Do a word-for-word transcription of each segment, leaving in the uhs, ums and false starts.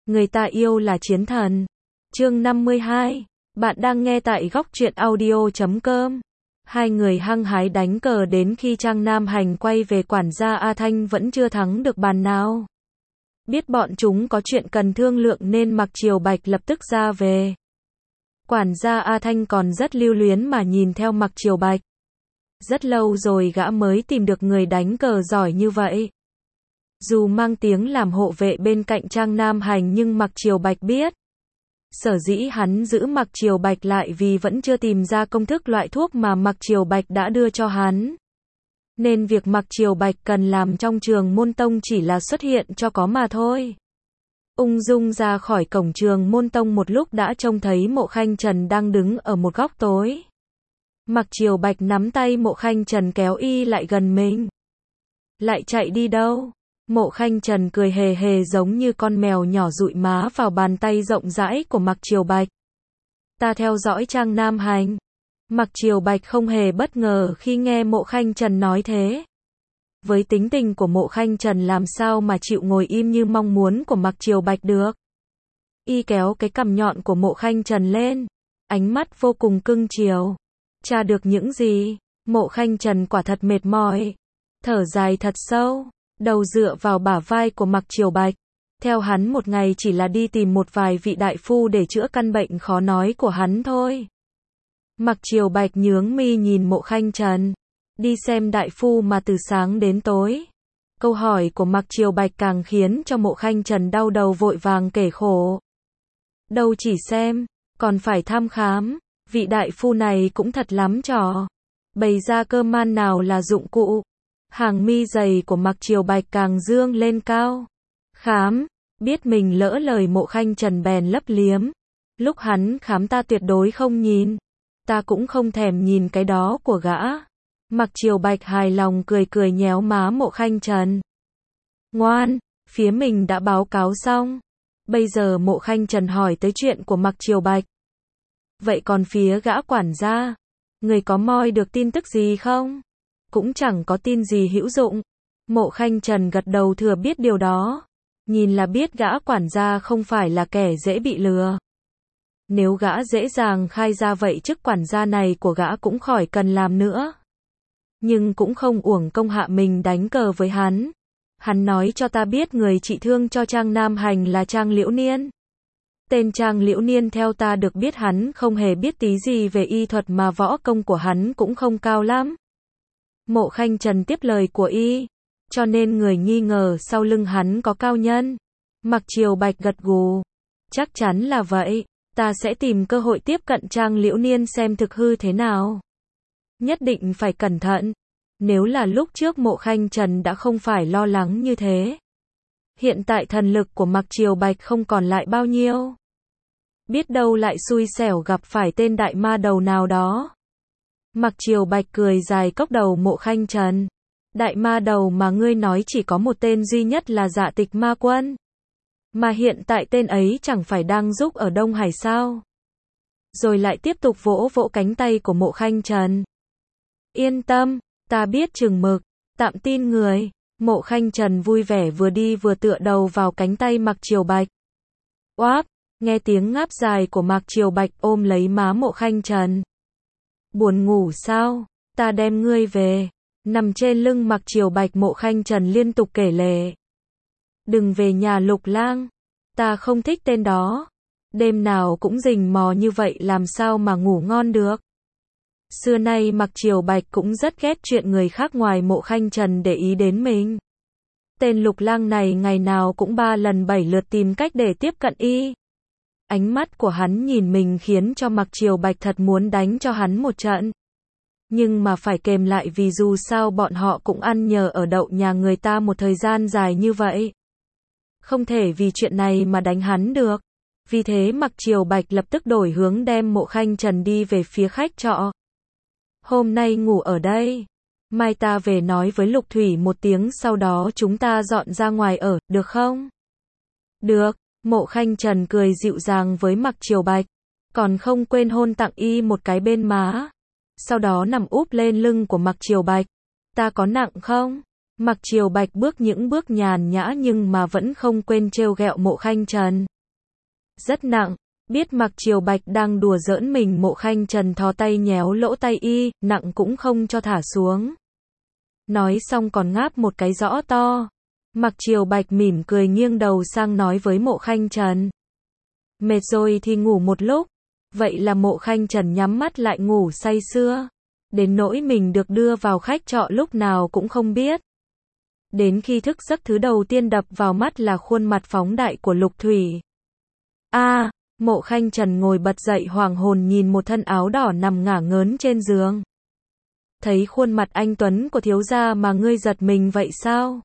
Người ta yêu là chiến thần. Chương năm mươi hai. Bạn đang nghe tại góc truyện audio chấm com. Hai người hăng hái đánh cờ đến khi Trang Nam Hành quay về, quản gia A Thanh vẫn chưa thắng được bàn nào. Biết bọn chúng có chuyện cần thương lượng nên Mạc Triều Bạch lập tức ra về. Quản gia A Thanh còn rất lưu luyến mà nhìn theo Mạc Triều Bạch. Rất lâu rồi gã mới tìm được người đánh cờ giỏi như vậy. Dù mang tiếng làm hộ vệ bên cạnh Trang Nam Hành nhưng Mạc Triều Bạch biết. Sở dĩ hắn giữ Mạc Triều Bạch lại vì vẫn chưa tìm ra công thức loại thuốc mà Mạc Triều Bạch đã đưa cho hắn. Nên việc Mạc Triều Bạch cần làm trong Trường Môn Tông chỉ là xuất hiện cho có mà thôi. Ung dung ra khỏi cổng Trường Môn Tông một lúc đã trông thấy Mộ Khanh Trần đang đứng ở một góc tối. Mạc Triều Bạch nắm tay Mộ Khanh Trần kéo y lại gần mình. Lại chạy đi đâu? Mộ Khanh Trần cười hề hề giống như con mèo nhỏ dụi má vào bàn tay rộng rãi của Mạc Triều Bạch. Ta theo dõi Trang Nam Hành. Mạc Triều Bạch không hề bất ngờ khi nghe Mộ Khanh Trần nói thế. Với tính tình của Mộ Khanh Trần làm sao mà chịu ngồi im như mong muốn của Mạc Triều Bạch được. Y kéo cái cằm nhọn của Mộ Khanh Trần lên, ánh mắt vô cùng cưng chiều. Tra được những gì? Mộ Khanh Trần quả thật mệt mỏi. Thở dài thật sâu, đầu dựa vào bả vai của Mạc Triều Bạch. Theo hắn một ngày chỉ là đi tìm một vài vị đại phu để chữa căn bệnh khó nói của hắn thôi. Mạc Triều Bạch nhướng mi nhìn Mộ Khanh Trần. Đi xem đại phu mà từ sáng đến tối. Câu hỏi của Mạc Triều Bạch càng khiến cho Mộ Khanh Trần đau đầu vội vàng kể khổ. Đâu chỉ xem, còn phải thăm khám. Vị đại phu này cũng thật lắm trò. Bày ra cơ man nào là dụng cụ. Hàng mi dày của Mạc Triều Bạch càng dương lên cao. Khám, biết mình lỡ lời Mộ Khanh Trần bèn lấp liếm. Lúc hắn khám ta tuyệt đối không nhìn. Ta cũng không thèm nhìn cái đó của gã. Mạc Triều Bạch hài lòng cười cười nhéo má Mộ Khanh Trần. Ngoan, phía mình đã báo cáo xong. Bây giờ Mộ Khanh Trần hỏi tới chuyện của Mạc Triều Bạch. Vậy còn phía gã quản gia, người có moi được tin tức gì không? Cũng chẳng có tin gì hữu dụng. Mộ Khanh Trần gật đầu thừa biết điều đó. Nhìn là biết gã quản gia không phải là kẻ dễ bị lừa. Nếu gã dễ dàng khai ra vậy chức quản gia này của gã cũng khỏi cần làm nữa. Nhưng cũng không uổng công hạ mình đánh cờ với hắn. Hắn nói cho ta biết người trị thương cho Trang Nam Hành là Trang Liễu Niên. Tên Trang Liễu Niên theo ta được biết hắn không hề biết tí gì về y thuật mà võ công của hắn cũng không cao lắm. Mộ Khanh Trần tiếp lời của y, cho nên người nghi ngờ sau lưng hắn có cao nhân. Mạc Triều Bạch gật gù. Chắc chắn là vậy, ta sẽ tìm cơ hội tiếp cận Trang Liễu Niên xem thực hư thế nào. Nhất định phải cẩn thận. Nếu là lúc trước Mộ Khanh Trần đã không phải lo lắng như thế. Hiện tại thần lực của Mạc Triều Bạch không còn lại bao nhiêu. Biết đâu lại xui xẻo gặp phải tên đại ma đầu nào đó. Mạc Triều Bạch cười dài cốc đầu Mộ Khanh Trần. Đại ma đầu mà ngươi nói chỉ có một tên duy nhất là Dạ Tịch Ma Quân. Mà hiện tại tên ấy chẳng phải đang giúp ở Đông Hải sao? Rồi lại tiếp tục vỗ vỗ cánh tay của Mộ Khanh Trần. Yên tâm, ta biết chừng mực, tạm tin người. Mộ Khanh Trần vui vẻ vừa đi vừa tựa đầu vào cánh tay Mạc Triều Bạch. Oáp, nghe tiếng ngáp dài của Mạc Triều Bạch ôm lấy má Mộ Khanh Trần. Buồn ngủ sao? Ta đem ngươi về. Nằm trên lưng Mạc Triều Bạch, Mộ Khanh Trần liên tục kể lể. Đừng về nhà Lục Lang. Ta không thích tên đó. Đêm nào cũng rình mò như vậy làm sao mà ngủ ngon được. Xưa nay Mạc Triều Bạch cũng rất ghét chuyện người khác ngoài Mộ Khanh Trần để ý đến mình. Tên Lục Lang này ngày nào cũng ba lần bảy lượt tìm cách để tiếp cận y. Ánh mắt của hắn nhìn mình khiến cho Mạc Triều Bạch thật muốn đánh cho hắn một trận. Nhưng mà phải kềm lại vì dù sao bọn họ cũng ăn nhờ ở đậu nhà người ta một thời gian dài như vậy. Không thể vì chuyện này mà đánh hắn được. Vì thế Mạc Triều Bạch lập tức đổi hướng đem Mộ Khanh Trần đi về phía khách trọ. Hôm nay ngủ ở đây. Mai ta về nói với Lục Thủy một tiếng sau đó chúng ta dọn ra ngoài ở, được không? Được. Mộ Khanh Trần cười dịu dàng với Mạc Triều Bạch. Còn không quên hôn tặng y một cái bên má. Sau đó nằm úp lên lưng của Mạc Triều Bạch. Ta có nặng không? Mạc Triều Bạch bước những bước nhàn nhã nhưng mà vẫn không quên trêu ghẹo Mộ Khanh Trần. rất nặng. Biết Mặc Triều Bạch đang đùa giỡn mình, Mộ Khanh Trần thò tay nhéo lỗ tay y, nặng cũng không cho thả xuống. Nói xong còn ngáp một cái rõ to. Mặc Triều Bạch mỉm cười nghiêng đầu sang nói với Mộ Khanh Trần. Mệt rồi thì ngủ một lúc. Vậy là Mộ Khanh Trần nhắm mắt lại ngủ say sưa. Đến nỗi mình được đưa vào khách trọ lúc nào cũng không biết. Đến khi thức giấc, thứ đầu tiên đập vào mắt là khuôn mặt phóng đại của Lục Thủy. A, à, Mộ Khanh Trần ngồi bật dậy hoàng hồn nhìn một thân áo đỏ nằm ngả ngớn trên giường. Thấy khuôn mặt anh tuấn của thiếu gia mà ngươi giật mình vậy sao?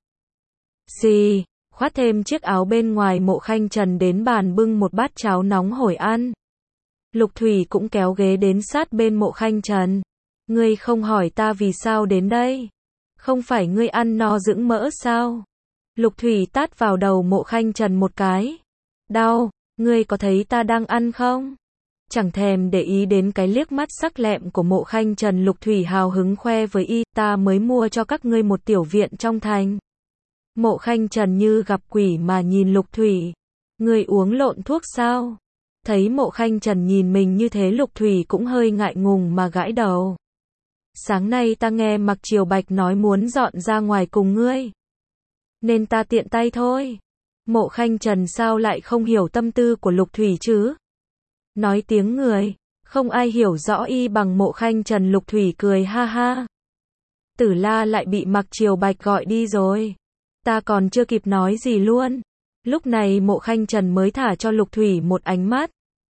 Xì, khoác thêm chiếc áo bên ngoài, Mộ Khanh Trần đến bàn bưng một bát cháo nóng hổi ăn. Lục Thủy cũng kéo ghế đến sát bên Mộ Khanh Trần. Ngươi không hỏi ta vì sao đến đây? Không phải ngươi ăn no dưỡng mỡ sao? Lục Thủy tát vào đầu Mộ Khanh Trần một cái. Đau, ngươi có thấy ta đang ăn không? Chẳng thèm để ý đến cái liếc mắt sắc lẹm của Mộ Khanh Trần, Lục Thủy hào hứng khoe với y, ta mới mua cho các ngươi một tiểu viện trong thành. Mộ Khanh Trần như gặp quỷ mà nhìn Lục Thủy. Ngươi uống lộn thuốc sao? Thấy Mộ Khanh Trần nhìn mình như thế, Lục Thủy cũng hơi ngại ngùng mà gãi đầu. Sáng nay ta nghe Mặc Triều Bạch nói muốn dọn ra ngoài cùng ngươi. Nên ta tiện tay thôi. Mộ Khanh Trần sao lại không hiểu tâm tư của Lục Thủy chứ? Nói tiếng người, không ai hiểu rõ y bằng Mộ Khanh Trần. Lục Thủy cười ha ha. Tử La lại bị Mặc Triều Bạch gọi đi rồi. Ta còn chưa kịp nói gì luôn. Lúc này Mộ Khanh Trần mới thả cho Lục Thủy một ánh mắt.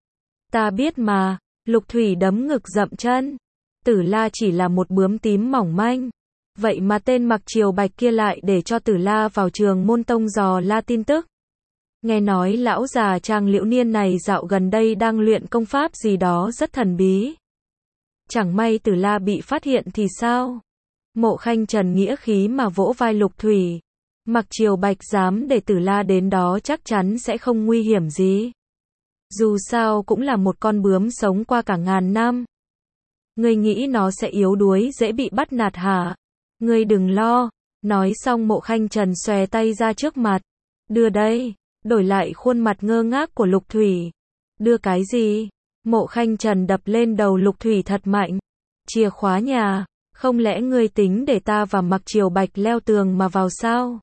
Ta biết mà. Lục Thủy đấm ngực dậm chân. Tử La chỉ là một bướm tím mỏng manh. Vậy mà tên Mặc Triều Bạch kia lại để cho Tử La vào Trường Môn Tông dò la tin tức. Nghe nói lão già Trang Liễu Niên này dạo gần đây đang luyện công pháp gì đó rất thần bí. Chẳng may Tử La bị phát hiện thì sao? Mộ Khanh Trần nghĩa khí mà vỗ vai Lục Thủy. Mặc Triều Bạch dám để Tử La đến đó chắc chắn sẽ không nguy hiểm gì. Dù sao cũng là một con bướm sống qua cả ngàn năm. Ngươi nghĩ nó sẽ yếu đuối dễ bị bắt nạt hả? Ngươi đừng lo. Nói xong Mộ Khanh Trần xòe tay ra trước mặt. Đưa đây. Đổi lại khuôn mặt ngơ ngác của Lục Thủy. Đưa cái gì? Mộ Khanh Trần đập lên đầu Lục Thủy thật mạnh. Chìa khóa nhà. Không lẽ ngươi tính để ta và Mặc Triều Bạch leo tường mà vào sao?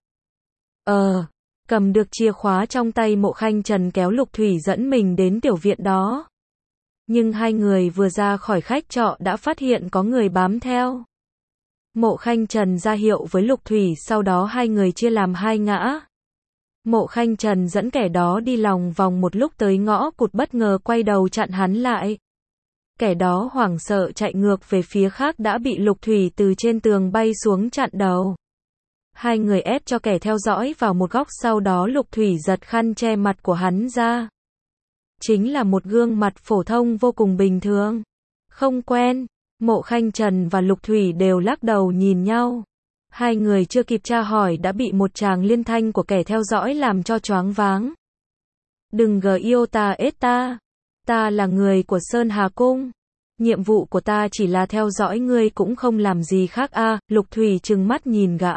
Ờ. Cầm được chìa khóa trong tay, Mộ Khanh Trần kéo Lục Thủy dẫn mình đến tiểu viện đó. Nhưng hai người vừa ra khỏi khách trọ đã phát hiện có người bám theo. Mộ Khanh Trần ra hiệu với Lục Thủy, sau đó hai người chia làm hai ngã. Mộ Khanh Trần dẫn kẻ đó đi lòng vòng một lúc tới ngõ cụt, bất ngờ quay đầu chặn hắn lại. Kẻ đó hoảng sợ chạy ngược về phía khác, đã bị Lục Thủy từ trên tường bay xuống chặn đầu. Hai người ép cho kẻ theo dõi vào một góc, sau đó Lục Thủy giật khăn che mặt của hắn ra. Chính là một gương mặt phổ thông vô cùng bình thường. Không quen. Mộ Khanh Trần và Lục Thủy đều lắc đầu nhìn nhau. Hai người chưa kịp tra hỏi đã bị một tràng liên thanh của kẻ theo dõi làm cho choáng váng. Đừng gờ yêu ta ết ta. Ta là người của Sơn Hà Cung. Nhiệm vụ của ta chỉ là theo dõi ngươi, cũng không làm gì khác a. À, Lục Thủy trừng mắt nhìn gã.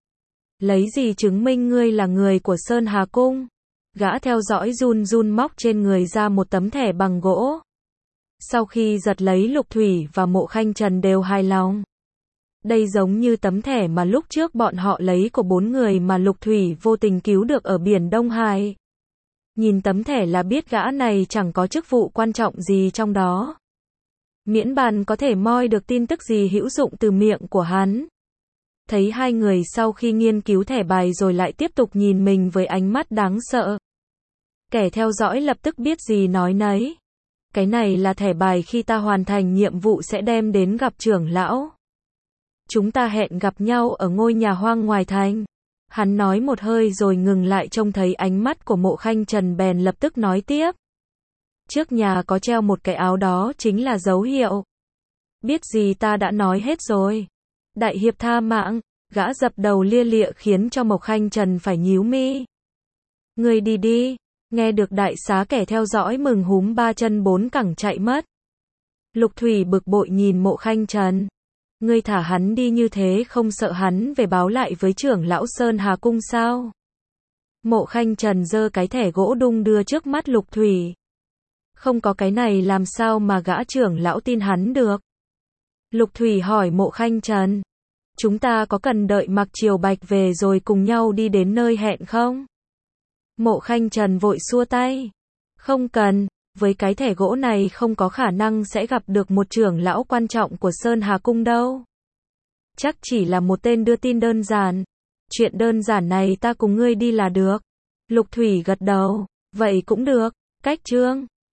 Lấy gì chứng minh ngươi là người của Sơn Hà Cung? Gã theo dõi run run móc trên người ra một tấm thẻ bằng gỗ. Sau khi giật lấy, Lục Thủy và Mộ Khanh Trần đều hài lòng. Đây giống như tấm thẻ mà lúc trước bọn họ lấy của bốn người mà Lục Thủy vô tình cứu được ở biển Đông Hải. Nhìn tấm thẻ là biết gã này chẳng có chức vụ quan trọng gì trong đó. Miễn bàn có thể moi được tin tức gì hữu dụng từ miệng của hắn. Thấy hai người sau khi nghiên cứu thẻ bài rồi lại tiếp tục nhìn mình với ánh mắt đáng sợ. Kẻ theo dõi lập tức biết gì nói nấy. Cái này là thẻ bài khi ta hoàn thành nhiệm vụ sẽ đem đến gặp trưởng lão. Chúng ta hẹn gặp nhau ở ngôi nhà hoang ngoài thành. Hắn nói một hơi rồi ngừng lại, trông thấy ánh mắt của Mộ Khanh Trần bèn lập tức nói tiếp. Trước nhà có treo một cái áo, đó chính là dấu hiệu. Biết gì ta đã nói hết rồi. Đại hiệp tha mạng. Gã dập đầu lia lịa khiến cho Mộc Khanh Trần phải nhíu mi. Ngươi đi đi. Nghe được đại xá, kẻ theo dõi mừng húm ba chân bốn cẳng chạy mất. Lục Thủy bực bội nhìn Mộ Khanh Trần. Ngươi thả hắn đi như thế không sợ hắn về báo lại với trưởng lão Sơn Hà Cung sao? Mộ Khanh Trần giơ cái thẻ gỗ đung đưa trước mắt Lục Thủy. Không có cái này làm sao mà gã trưởng lão tin hắn được? Lục Thủy hỏi Mộ Khanh Trần. Chúng ta có cần đợi Mạc Triều Bạch về rồi cùng nhau đi đến nơi hẹn không? Mộ Khanh Trần vội xua tay. Không cần, với cái thẻ gỗ này không có khả năng sẽ gặp được một trưởng lão quan trọng của Sơn Hà Cung đâu. Chắc chỉ là một tên đưa tin đơn giản. Chuyện đơn giản này ta cùng ngươi đi là được. Lục Thủy gật đầu. Vậy cũng được. Cách Trương